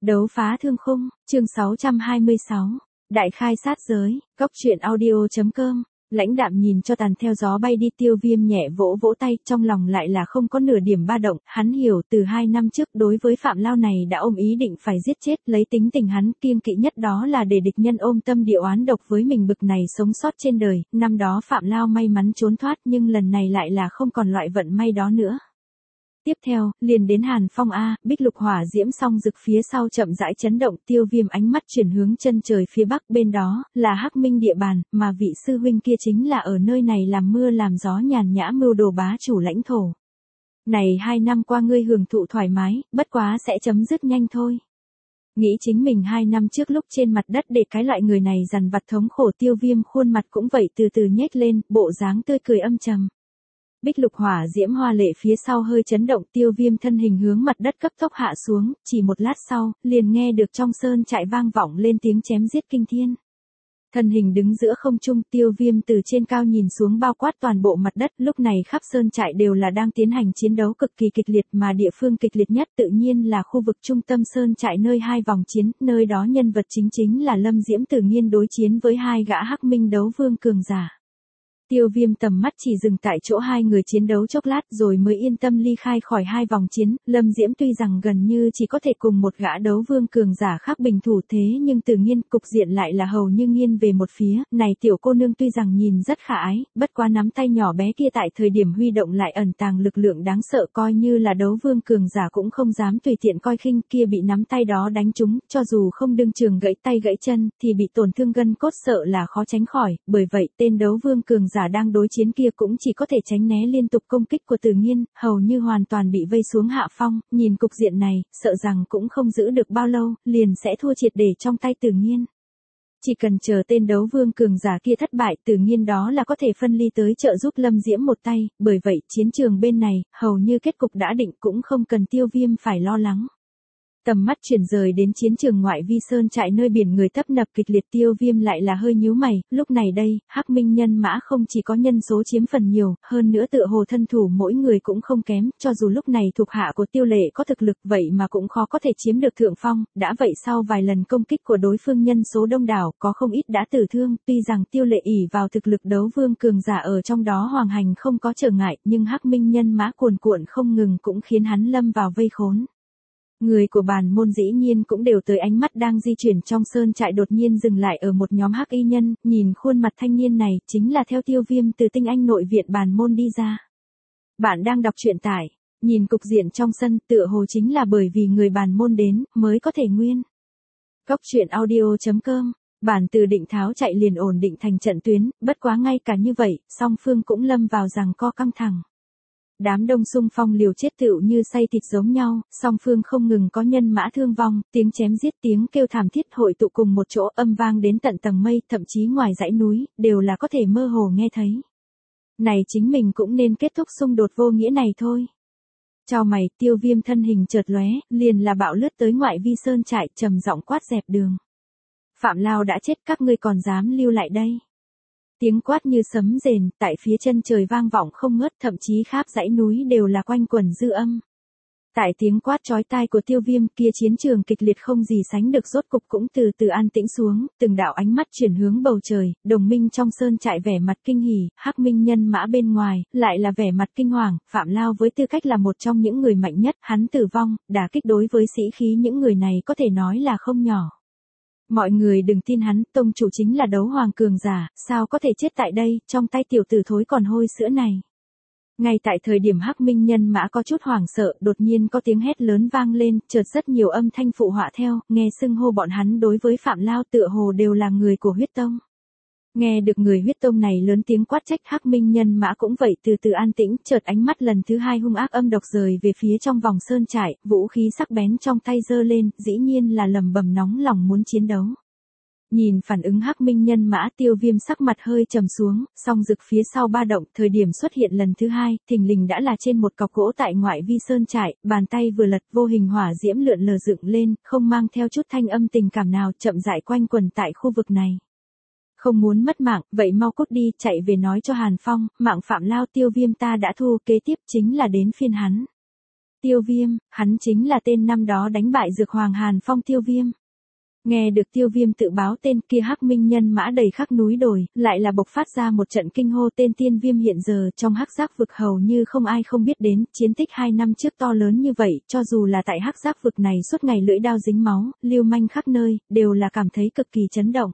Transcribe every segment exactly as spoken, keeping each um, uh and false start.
Đấu phá thương khung, chương sáu trăm hai mươi sáu. Đại khai sát giới, góc truyện audio chấm com. Lãnh đạm nhìn cho tàn theo gió bay đi, Tiêu Viêm nhẹ vỗ vỗ tay, trong lòng lại là không có nửa điểm ba động. Hắn hiểu từ hai năm trước đối với Phạm Lao này đã ôm ý định phải giết chết, lấy tính tình hắn kiêng kỵ nhất đó là để địch nhân ôm tâm địa oán độc với mình, bực này sống sót trên đời. Năm đó Phạm Lao may mắn trốn thoát, nhưng lần này lại là không còn loại vận may đó nữa. Tiếp theo, liền đến Hàn Phong a, bích lục hỏa diễm song rực phía sau chậm rãi chấn động, Tiêu Viêm ánh mắt chuyển hướng chân trời phía bắc, bên đó là Hắc Minh địa bàn, mà vị sư huynh kia chính là ở nơi này làm mưa làm gió nhàn nhã mưu đồ bá chủ lãnh thổ. Này hai năm qua ngươi hưởng thụ thoải mái, bất quá sẽ chấm dứt nhanh thôi. Nghĩ chính mình hai năm trước lúc trên mặt đất để cái loại người này dằn vặt thống khổ, Tiêu Viêm khuôn mặt cũng vậy từ từ nhếch lên, bộ dáng tươi cười âm trầm. Bích lục hỏa diễm hoa lệ phía sau hơi chấn động, Tiêu Viêm thân hình hướng mặt đất cấp tốc hạ xuống, chỉ một lát sau, liền nghe được trong sơn trại vang vọng lên tiếng chém giết kinh thiên. Thân hình đứng giữa không trung, Tiêu Viêm từ trên cao nhìn xuống bao quát toàn bộ mặt đất, lúc này khắp sơn trại đều là đang tiến hành chiến đấu cực kỳ kịch liệt, mà địa phương kịch liệt nhất tự nhiên là khu vực trung tâm sơn trại nơi hai vòng chiến, nơi đó nhân vật chính chính là Lâm Diễm Tử Nghiên đối chiến với hai gã Hắc Minh đấu vương cường giả. Tiêu Viêm tầm mắt chỉ dừng tại chỗ hai người chiến đấu chốc lát rồi mới yên tâm ly khai khỏi hai vòng chiến. Lâm Diễm tuy rằng gần như chỉ có thể cùng một gã đấu vương cường giả khác bình thủ, thế nhưng Tử Nghiên cục diện lại là hầu như nghiêng về một phía. Này tiểu cô nương tuy rằng nhìn rất khả ái, bất quá nắm tay nhỏ bé kia tại thời điểm huy động lại ẩn tàng lực lượng đáng sợ, coi như là đấu vương cường giả cũng không dám tùy tiện coi khinh, kia bị nắm tay đó đánh trúng, cho dù không đương trường gãy tay gãy chân, thì bị tổn thương gân cốt sợ là khó tránh khỏi. Bởi vậy tên đấu vương cường giả đang đối chiến kia cũng chỉ có thể tránh né liên tục công kích của Tử Nghiên, hầu như hoàn toàn bị vây xuống hạ phong. Nhìn cục diện này, sợ rằng cũng không giữ được bao lâu, liền sẽ thua triệt để trong tay Tử Nghiên. Chỉ cần chờ tên đấu vương cường giả kia thất bại, Tử Nghiên đó là có thể phân ly tới trợ giúp Lâm Diễm một tay, bởi vậy chiến trường bên này, hầu như kết cục đã định, cũng không cần Tiêu Viêm phải lo lắng. Tầm mắt chuyển rời đến chiến trường ngoại vi sơn trại nơi biển người tấp nập kịch liệt, Tiêu Viêm lại là hơi nhíu mày, lúc này đây, Hắc Minh nhân mã không chỉ có nhân số chiếm phần nhiều, hơn nữa tựa hồ thân thủ mỗi người cũng không kém, cho dù lúc này thuộc hạ của Tiêu Lệ có thực lực vậy mà cũng khó có thể chiếm được thượng phong, đã vậy sau vài lần công kích của đối phương nhân số đông đảo, có không ít đã tử thương, tuy rằng Tiêu Lệ ỷ vào thực lực đấu vương cường giả ở trong đó hoàng hành không có trở ngại, nhưng Hắc Minh nhân mã cuồn cuộn không ngừng cũng khiến hắn lâm vào vây khốn. Người của bàn môn dĩ nhiên cũng đều tới, ánh mắt đang di chuyển trong sơn trại đột nhiên dừng lại ở một nhóm hắc y nhân, nhìn khuôn mặt thanh niên này, chính là theo Tiêu Viêm từ tinh anh nội viện bàn môn đi ra. Bạn đang đọc truyện tải, nhìn cục diện trong sân, tựa hồ chính là bởi vì người bàn môn đến, mới có thể nguyên. Góc truyện audio chấm com, bản từ định tháo chạy liền ổn định thành trận tuyến, bất quá ngay cả như vậy, song phương cũng lâm vào giằng co căng thẳng. Đám đông xung phong liều chết tựu như xay thịt giống nhau, song phương không ngừng có nhân mã thương vong, tiếng chém giết tiếng kêu thảm thiết hội tụ cùng một chỗ, âm vang đến tận tầng mây, thậm chí ngoài dãy núi, đều là có thể mơ hồ nghe thấy. Này chính mình cũng nên kết thúc xung đột vô nghĩa này thôi. Chào mày, Tiêu Viêm thân hình chợt lóe, liền là bạo lướt tới ngoại vi sơn trại, trầm giọng quát dẹp đường. Phạm Lao đã chết, các ngươi còn dám lưu lại đây? Tiếng quát như sấm rền, tại phía chân trời vang vọng không ngớt, thậm chí khắp dãy núi đều là quanh quẩn dư âm. Tại tiếng quát chói tai của Tiêu Viêm kia, chiến trường kịch liệt không gì sánh được rốt cục cũng từ từ an tĩnh xuống, từng đạo ánh mắt chuyển hướng bầu trời, đồng minh trong sơn trại vẻ mặt kinh hỉ, Hắc Minh nhân mã bên ngoài, lại là vẻ mặt kinh hoàng. Phạm Lao với tư cách là một trong những người mạnh nhất, hắn tử vong, đả kích đối với sĩ khí những người này có thể nói là không nhỏ. Mọi người đừng tin hắn, tông chủ chính là đấu hoàng cường giả, sao có thể chết tại đây, trong tay tiểu tử thối còn hôi sữa này. Ngay tại thời điểm Hắc Minh nhân mã có chút hoảng sợ, đột nhiên có tiếng hét lớn vang lên, chợt rất nhiều âm thanh phụ họa theo, nghe xưng hô bọn hắn đối với Phạm Lao tựa hồ đều là người của huyết tông. Nghe được người huyết tông này lớn tiếng quát trách, Hắc Minh nhân mã cũng vậy từ từ an tĩnh, chợt ánh mắt lần thứ hai hung ác âm độc rời về phía trong vòng sơn trại, vũ khí sắc bén trong tay giơ lên, dĩ nhiên là lầm bầm nóng lòng muốn chiến đấu. Nhìn phản ứng Hắc Minh nhân mã, Tiêu Viêm sắc mặt hơi trầm xuống, song rực phía sau ba động, thời điểm xuất hiện lần thứ hai, thình lình đã là trên một cọc gỗ tại ngoại vi sơn trại, bàn tay vừa lật, vô hình hỏa diễm lượn lờ dựng lên, không mang theo chút thanh âm tình cảm nào, chậm rãi quanh quẩn tại khu vực này. Không muốn mất mạng, vậy mau cút đi, chạy về nói cho Hàn Phong, mạng Phạm Lao Tiêu Viêm ta đã thu, kế tiếp chính là đến phiên hắn. Tiêu Viêm, hắn chính là tên năm đó đánh bại Dược Hoàng Hàn Phong Tiêu Viêm. Nghe được Tiêu Viêm tự báo tên kia hắc minh nhân mã đầy khắp núi đồi, lại là bộc phát ra một trận kinh hô tên Tiên Viêm hiện giờ trong hắc giác vực hầu như không ai không biết đến, chiến tích hai năm trước to lớn như vậy, cho dù là tại hắc giác vực này suốt ngày lưỡi đao dính máu, lưu manh khắp nơi, đều là cảm thấy cực kỳ chấn động.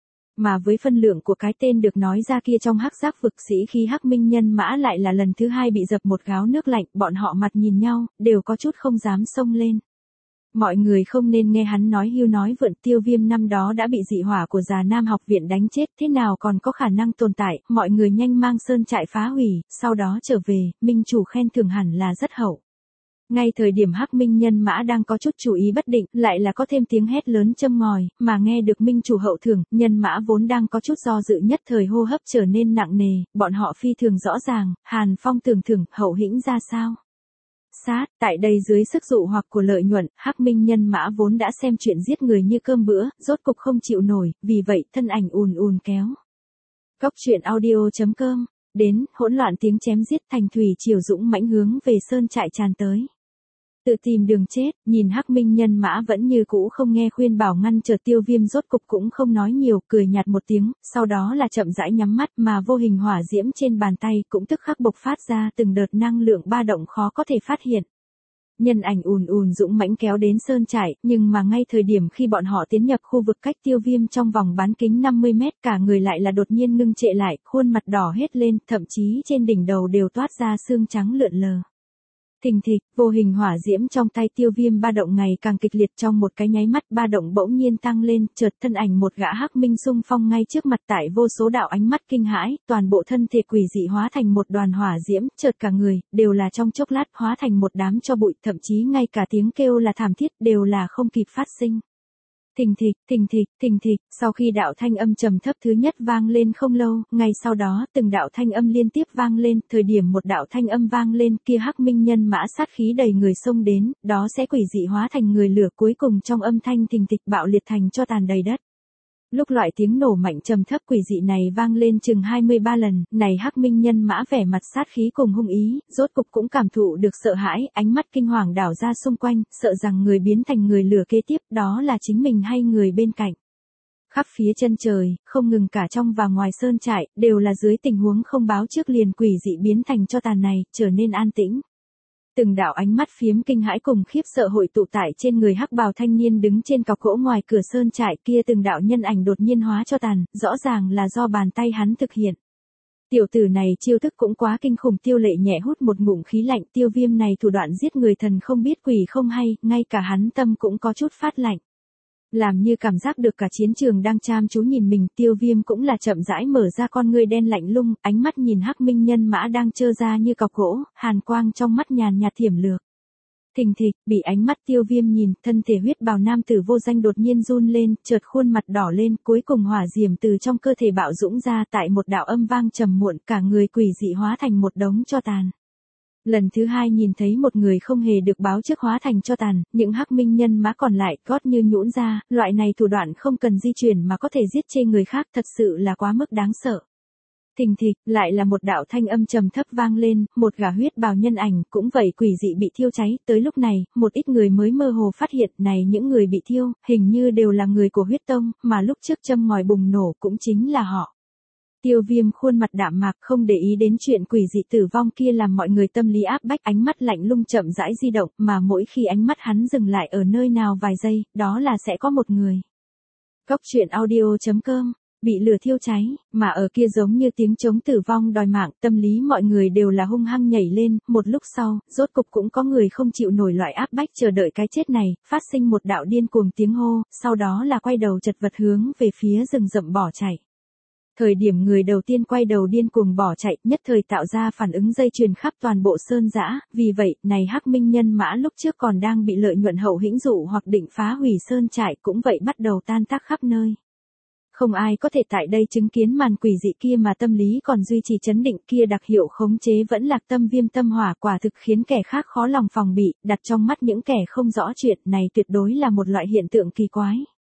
Mà với phân lượng của cái tên được nói ra kia trong hắc giác vực sĩ khi hắc minh nhân mã lại là lần thứ hai bị dập một gáo nước lạnh, bọn họ mặt nhìn nhau, đều có chút không dám xông lên. Mọi người không nên nghe hắn nói hưu nói vượn. Tiêu Viêm năm đó đã bị dị hỏa của Già Nam học viện đánh chết, thế nào còn có khả năng tồn tại, mọi người nhanh mang sơn trại phá hủy, sau đó trở về, minh chủ khen thưởng hẳn là rất hậu. Ngay thời điểm hắc minh nhân mã đang có chút chú ý bất định, lại là có thêm tiếng hét lớn châm ngòi, mà nghe được minh chủ hậu thưởng, nhân mã vốn đang có chút do dự nhất thời hô hấp trở nên nặng nề, bọn họ phi thường rõ ràng, Hàn Phong tưởng thưởng, hậu hĩnh ra sao. Sát, tại đây dưới sức dụ hoặc của lợi nhuận, hắc minh nhân mã vốn đã xem chuyện giết người như cơm bữa, rốt cục không chịu nổi, vì vậy thân ảnh ùn ùn kéo. Cốc truyện audio chấm com, đến, hỗn loạn tiếng chém giết thành thủy triều dũng mãnh hướng về sơn trại tràn tới. Tự tìm đường chết, nhìn hắc minh nhân mã vẫn như cũ không nghe khuyên bảo ngăn trở Tiêu Viêm rốt cục cũng không nói nhiều, cười nhạt một tiếng, sau đó là chậm rãi nhắm mắt mà vô hình hỏa diễm trên bàn tay cũng tức khắc bộc phát ra từng đợt năng lượng ba động khó có thể phát hiện. Nhân ảnh ùn ùn dũng mãnh kéo đến sơn trại, nhưng mà ngay thời điểm khi bọn họ tiến nhập khu vực cách Tiêu Viêm trong vòng bán kính năm mươi mét, cả người lại là đột nhiên ngưng trệ lại, khuôn mặt đỏ hết lên, thậm chí trên đỉnh đầu đều toát ra xương trắng lượn lờ. Thình thịch, vô hình hỏa diễm trong tay Tiêu Viêm ba động ngày càng kịch liệt, trong một cái nháy mắt ba động bỗng nhiên tăng lên, chợt thân ảnh một gã hắc minh xung phong ngay trước mặt, tại vô số đạo ánh mắt kinh hãi, toàn bộ thân thể quỷ dị hóa thành một đoàn hỏa diễm, chợt cả người, đều là trong chốc lát hóa thành một đám tro bụi, thậm chí ngay cả tiếng kêu là thảm thiết đều là không kịp phát sinh. Thình thịch, thình thịch, thình thịch, sau khi đạo thanh âm trầm thấp thứ nhất vang lên không lâu, ngay sau đó từng đạo thanh âm liên tiếp vang lên, thời điểm một đạo thanh âm vang lên kia hắc minh nhân mã sát khí đầy người xông đến, đó sẽ quỷ dị hóa thành người lửa, cuối cùng trong âm thanh thình thịch bạo liệt thành cho tàn đầy đất. Lúc loại tiếng nổ mạnh trầm thấp quỷ dị này vang lên chừng hai mươi ba lần, này hắc minh nhân mã vẻ mặt sát khí cùng hung ý, rốt cục cũng cảm thụ được sợ hãi, ánh mắt kinh hoàng đảo ra xung quanh, sợ rằng người biến thành người lửa kế tiếp, đó là chính mình hay người bên cạnh. Khắp phía chân trời, không ngừng cả trong và ngoài sơn trại, đều là dưới tình huống không báo trước liền quỷ dị biến thành cho tàn này, trở nên an tĩnh. Từng đạo ánh mắt phiếm kinh hãi cùng khiếp sợ hội tụ tại trên người hắc bào thanh niên đứng trên cọc gỗ ngoài cửa sơn trại kia, từng đạo nhân ảnh đột nhiên hóa cho tàn, rõ ràng là do bàn tay hắn thực hiện. Tiểu tử này chiêu thức cũng quá kinh khủng. Tiêu Lệ nhẹ hút một ngụm khí lạnh, Tiêu Viêm này thủ đoạn giết người thần không biết quỷ không hay, ngay cả hắn tâm cũng có chút phát lạnh. Làm như cảm giác được cả chiến trường đang chăm chú nhìn mình, Tiêu Viêm cũng là chậm rãi mở ra con ngươi đen lạnh lùng, ánh mắt nhìn hắc minh nhân mã đang trơ ra như cọc gỗ, hàn quang trong mắt nhàn nhạt thiểm lược. Thình thịch, bị ánh mắt Tiêu Viêm nhìn, thân thể huyết bào nam tử vô danh đột nhiên run lên, chợt khuôn mặt đỏ lên, cuối cùng hỏa diệm từ trong cơ thể bạo dũng ra, tại một đạo âm vang trầm muộn, cả người quỷ dị hóa thành một đống tro tàn. Lần thứ hai nhìn thấy một người không hề được báo trước hóa thành tro tàn, những hắc minh nhân mã còn lại gót như nhũn ra, loại này thủ đoạn không cần di chuyển mà có thể giết chê người khác, thật sự là quá mức đáng sợ. Thình thịch, lại là một đạo thanh âm trầm thấp vang lên, một gã huyết bào nhân ảnh, cũng vậy quỷ dị bị thiêu cháy, tới lúc này, một ít người mới mơ hồ phát hiện, này những người bị thiêu, hình như đều là người của huyết tông, mà lúc trước châm ngòi bùng nổ cũng chính là họ. Tiêu Viêm khuôn mặt đạm mạc không để ý đến chuyện quỷ dị tử vong kia làm mọi người tâm lý áp bách, ánh mắt lạnh lùng chậm rãi di động, mà mỗi khi ánh mắt hắn dừng lại ở nơi nào vài giây, đó là sẽ có một người. Cốc truyện audio chấm com, bị lửa thiêu cháy, mà ở kia giống như tiếng trống tử vong đòi mạng, tâm lý mọi người đều là hung hăng nhảy lên, một lúc sau, rốt cục cũng có người không chịu nổi loại áp bách chờ đợi cái chết này, phát sinh một đạo điên cuồng tiếng hô, sau đó là quay đầu chật vật hướng về phía rừng rậm bỏ chạy. Thời điểm người đầu tiên quay đầu điên cuồng bỏ chạy, nhất thời tạo ra phản ứng dây chuyền khắp toàn bộ sơn dã, vì vậy, này hắc minh nhân mã lúc trước còn đang bị lợi nhuận hậu hĩnh dụ hoặc định phá hủy sơn trại cũng vậy bắt đầu tan tác khắp nơi. Không ai có thể tại đây chứng kiến màn quỷ dị kia mà tâm lý còn duy trì chấn định, kia đặc hiệu khống chế vẫn lạc tâm viêm tâm hỏa, quả thực khiến kẻ khác khó lòng phòng bị, đặt trong mắt những kẻ không rõ chuyện này tuyệt đối là một loại hiện tượng kỳ quái.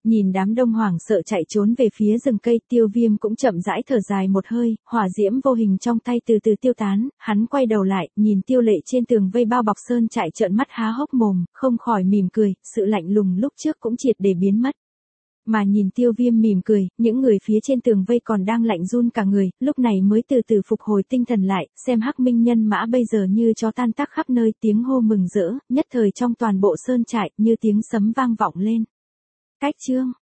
Nhìn đám đông hoảng sợ chạy trốn về phía rừng cây, Tiêu Viêm cũng chậm rãi thở dài một hơi, hỏa diễm vô hình trong tay từ từ tiêu tán, hắn quay đầu lại, nhìn Tiêu Lệ trên tường vây bao bọc sơn trại trợn mắt há hốc mồm, không khỏi mỉm cười, sự lạnh lùng lúc trước cũng triệt để biến mất. Mà nhìn Tiêu Viêm mỉm cười, những người phía trên tường vây còn đang lạnh run cả người, lúc này mới từ từ phục hồi tinh thần lại, xem Hắc Minh nhân mã bây giờ như chó tan tác khắp nơi, tiếng hô mừng rỡ, nhất thời trong toàn bộ sơn trại, như tiếng sấm vang vọng lên. Cách chương